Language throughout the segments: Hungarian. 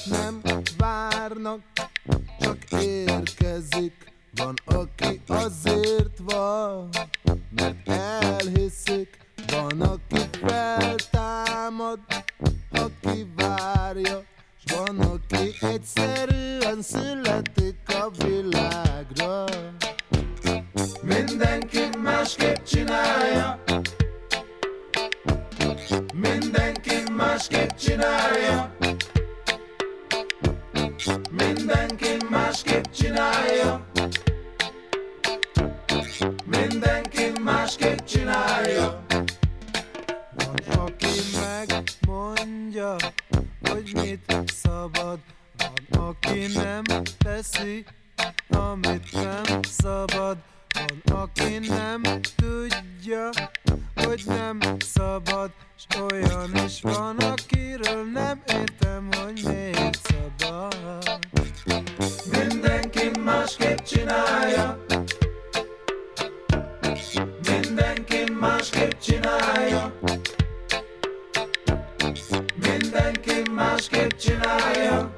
nem várnak, csak érkezik. Van, aki azért van, mert elhiszik. Van, aki feltámad, aki várja, s van, aki egyszerűen születik a világra. Mindenki másképp csinálja, mindenki másképp csinálja, mindenki másképp csinálja, mindenki másképp csinálja. Van, aki megmondja, hogy mit szabad, van, aki nem teszi, amit nem szabad. Van, aki nem tudja, hogy nem szabad, s olyan is van, akiről nem értem, hogy miért szabad. Mindenki másképp csinálja, mindenki másképp csinálja, mindenki másképp csinálja,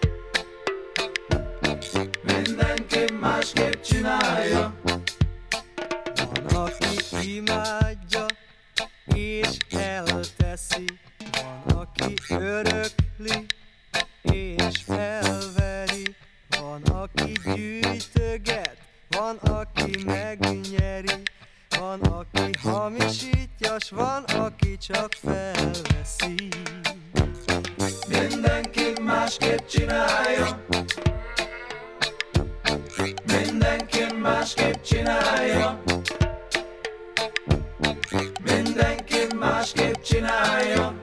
mindenki másképp csinálja. Van, aki imádja és elteszi, van, aki örökli és felveri, van, aki gyűjtöget, van, aki megnyeri, van, aki hamisítja, s van, aki csak felveszi. Mindenki másképp csinálja, mindenki másképp csinálja, mindenki másképp csinálja,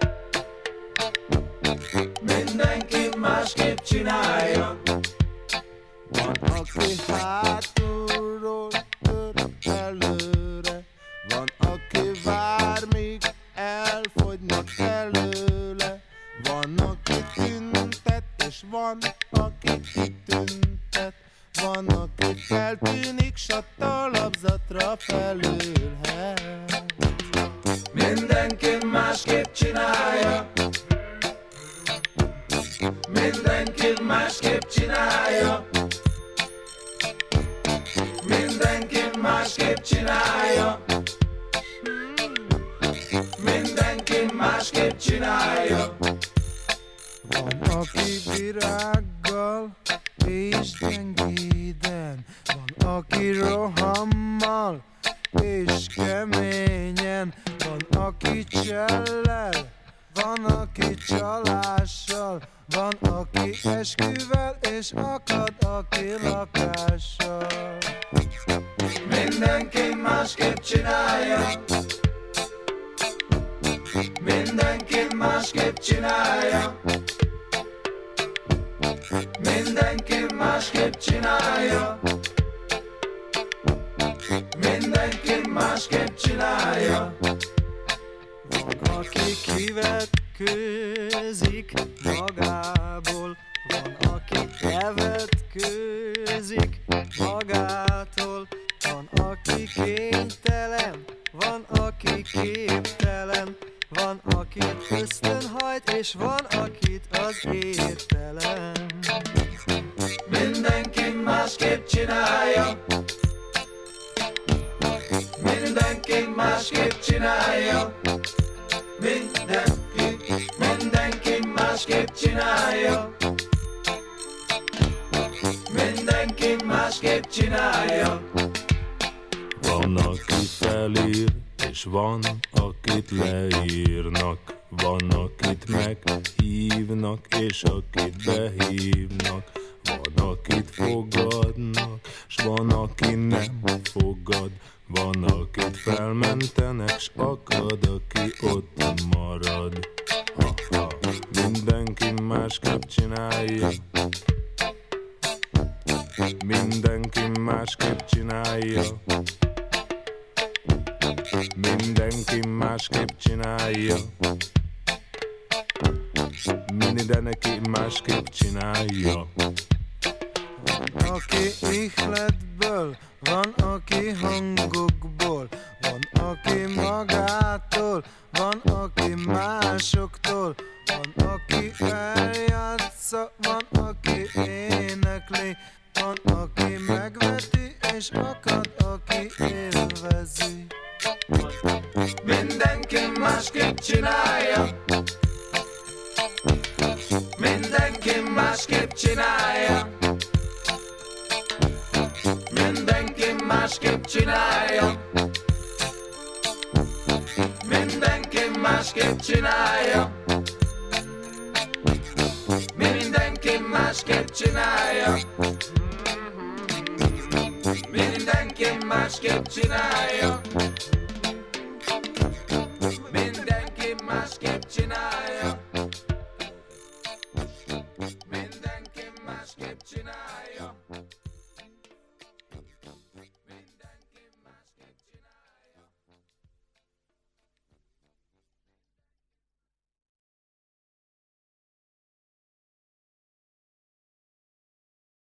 mindenki másképp csinálja. Van, aki hátulról tör előre, van, aki vár, míg elfogynak előle, van, aki tüntet, és van, aki kitüntet, van, aki feltűnik, s a talapzatra felülhet. Mindenki másképp csinálja, mindenki másképp csinálja, mindenki másképp csinálja, mindenki másképp csinálja. Van, aki virággal és gyengéden, van, aki rohammal és keményen, van, aki csellel, van, aki csalással, van, aki esküvel és akad, aki lakással. Mindenki másképp csinálja, mindenki másképp csinálja, mindenki másképp csinálja, mindenki másképp csinálja. Van, aki kivetkőzik magából, van, aki elvetkőzik magától, van, aki kénytelen, van, aki képtelen, van, akit ösztönhajt, és van, akit az értelem. Mindenki másképp csinálja, mindenki másképp csinálja, mindenki másképp csinálja, mindenki másképp csinálja. Van, aki felír, és van, akit leírnak, van, akit meghívnak, és akit behívnak, van, akit fogadnak, s van, aki nem fogad, van, akit felmentenek, s akad, aki ott marad. Ha-ha. Mindenki másképp csinálja, mindenki másképp csinálja, mindenki másképp csinálja, mindenki másképp csinálja. Van, aki ihletből, van, aki hangokból, van, aki magától, van, aki másoktól, van, aki eljátsz játsza, van, aki énekli, van, aki megveti, és akad, aki élvezi. Mindenki másképp csinálja, mindenki másképp csinálja, mindenki másképp csinálja, mindenki másképp csinálja, mindenki másképp csinálja, mindenki másképp csinálja.